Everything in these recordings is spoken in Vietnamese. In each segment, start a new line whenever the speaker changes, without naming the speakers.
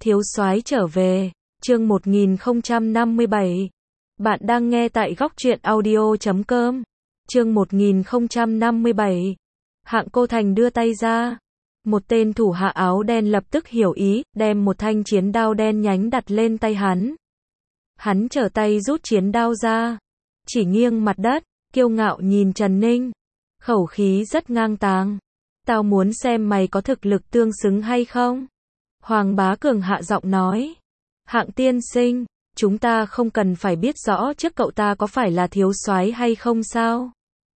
Thiếu soái trở về, chương 1057. Bạn đang nghe tại góc truyện audio.com. Chương 1057. Hạng Cô Thành đưa tay ra. Một tên thủ hạ áo đen lập tức hiểu ý, đem một thanh chiến đao đen nhánh đặt lên tay hắn. Hắn trở tay rút chiến đao ra, chỉ nghiêng mặt đất, kiêu ngạo nhìn Trần Ninh. Khẩu khí rất ngang tàng. Tao muốn xem mày có thực lực tương xứng hay không? Hoàng Bá Cường hạ giọng nói. Hạng tiên sinh, chúng ta không cần phải biết rõ trước cậu ta có phải là thiếu soái hay không sao?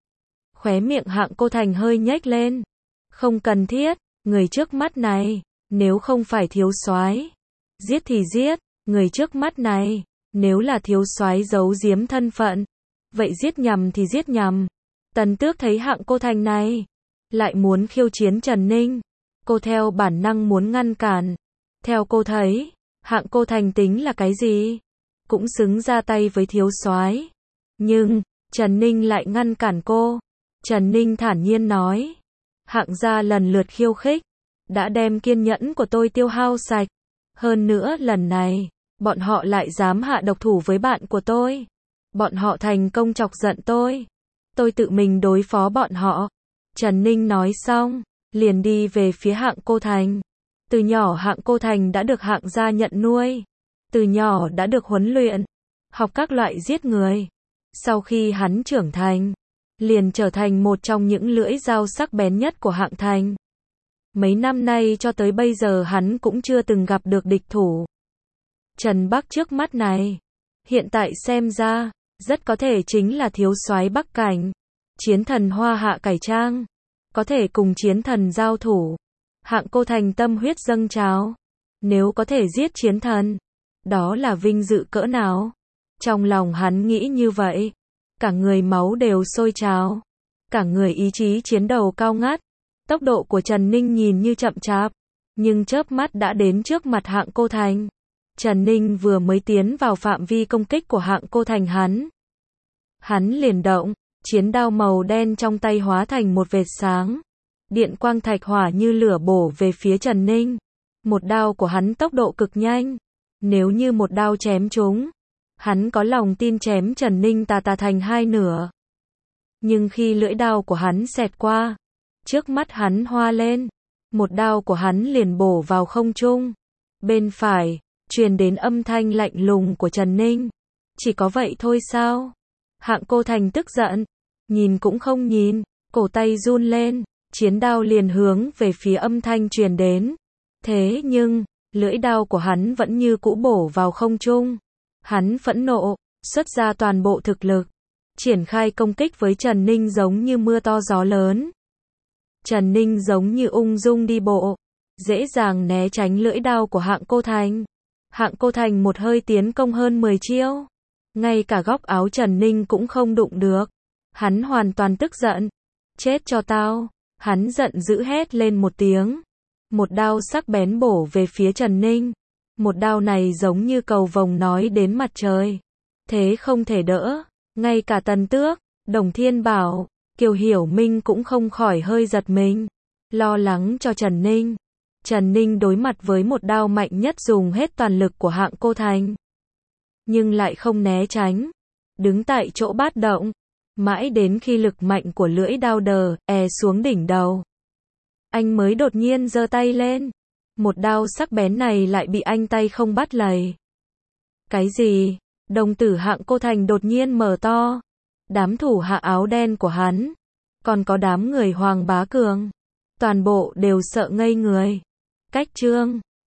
Khóe miệng Hạng Cô Thành hơi nhếch lên. Không cần thiết, người trước mắt này, nếu không phải thiếu soái, giết thì giết, người trước mắt này, nếu là thiếu soái giấu giếm thân phận, vậy giết nhầm thì giết nhầm. Tần Tước thấy Hạng Cô Thành này, lại muốn khiêu chiến Trần Ninh. Cô theo bản năng muốn ngăn cản. Theo cô thấy, Hạng Cô Thành tính là cái gì? Cũng xứng ra tay với thiếu soái. Nhưng, Trần Ninh lại ngăn cản cô. Trần Ninh thản nhiên nói. Hạng gia lần lượt khiêu khích, đã đem kiên nhẫn của tôi tiêu hao sạch. Hơn nữa lần này, bọn họ lại dám hạ độc thủ với bạn của tôi. Bọn họ thành công chọc giận tôi. Tôi tự mình đối phó bọn họ. Trần Ninh nói xong, liền đi về phía Hạng Cô Thành. Từ nhỏ Hạng Cô Thành đã được Hạng gia nhận nuôi. Từ nhỏ đã được huấn luyện, học các loại giết người. Sau khi hắn trưởng thành, liền trở thành một trong những lưỡi dao sắc bén nhất của Hạng Thành. Mấy năm nay cho tới bây giờ hắn cũng chưa từng gặp được địch thủ. Trần Bắc trước mắt này, hiện tại xem ra, rất có thể chính là thiếu soái Bắc Cảnh. Chiến thần Hoa Hạ cải trang, có thể cùng chiến thần giao thủ. Hạng Cô Thành tâm huyết dâng trào. Nếu có thể giết chiến thần, đó là vinh dự cỡ nào? Trong lòng hắn nghĩ như vậy, cả người máu đều sôi trào, cả người ý chí chiến đấu cao ngất. Tốc độ của Trần Ninh nhìn như chậm chạp, nhưng chớp mắt đã đến trước mặt Hạng Cô Thành. Trần Ninh vừa mới tiến vào phạm vi công kích của Hạng Cô Thành hắn liền động, chiến đao màu đen trong tay hóa thành một vệt sáng. Điện quang thạch hỏa như lửa bổ về phía Trần Ninh. Một đao của hắn tốc độ cực nhanh. Nếu như một đao chém trúng, hắn có lòng tin chém Trần Ninh tà thành hai nửa. Nhưng khi lưỡi đao của hắn xẹt qua, trước mắt hắn hoa lên. Một đao của hắn liền bổ vào không trung. Bên phải, truyền đến âm thanh lạnh lùng của Trần Ninh. Chỉ có vậy thôi sao? Hạng Cô Thành tức giận, nhìn cũng không nhìn, cổ tay run lên, chiến đao liền hướng về phía âm thanh truyền đến. Thế nhưng, lưỡi đao của hắn vẫn như cũ bổ vào không trung. Hắn phẫn nộ, xuất ra toàn bộ thực lực, triển khai công kích với Trần Ninh giống như mưa to gió lớn. Trần Ninh giống như ung dung đi bộ, dễ dàng né tránh lưỡi đao của Hạng Cô Thành. Hạng Cô Thành một hơi tiến công hơn 10 chiêu. Ngay cả góc áo Trần Ninh cũng không đụng được. Hắn hoàn toàn tức giận. Chết cho tao. Hắn giận dữ hét lên một tiếng. Một đao sắc bén bổ về phía Trần Ninh. Một đao này giống như cầu vồng nói đến mặt trời. Thế không thể đỡ. Ngay cả Tần Tước, Đồng Thiên Bảo, Kiều Hiểu Minh cũng không khỏi hơi giật mình. Lo lắng cho Trần Ninh. Trần Ninh đối mặt với một đao mạnh nhất dùng hết toàn lực của Hạng Cô Thành. Nhưng lại không né tránh. Đứng tại chỗ bát động. Mãi đến khi lực mạnh của lưỡi đao xuống đỉnh đầu, anh mới đột nhiên giơ tay lên. Một đao sắc bén này lại bị anh tay không bắt lấy. Cái gì? Đồng tử Hạng Cô Thành đột nhiên mở to. Đám thủ hạ áo đen của hắn, còn có đám người Hoàng Bá Cường, toàn bộ đều sợ ngây người. Cách chương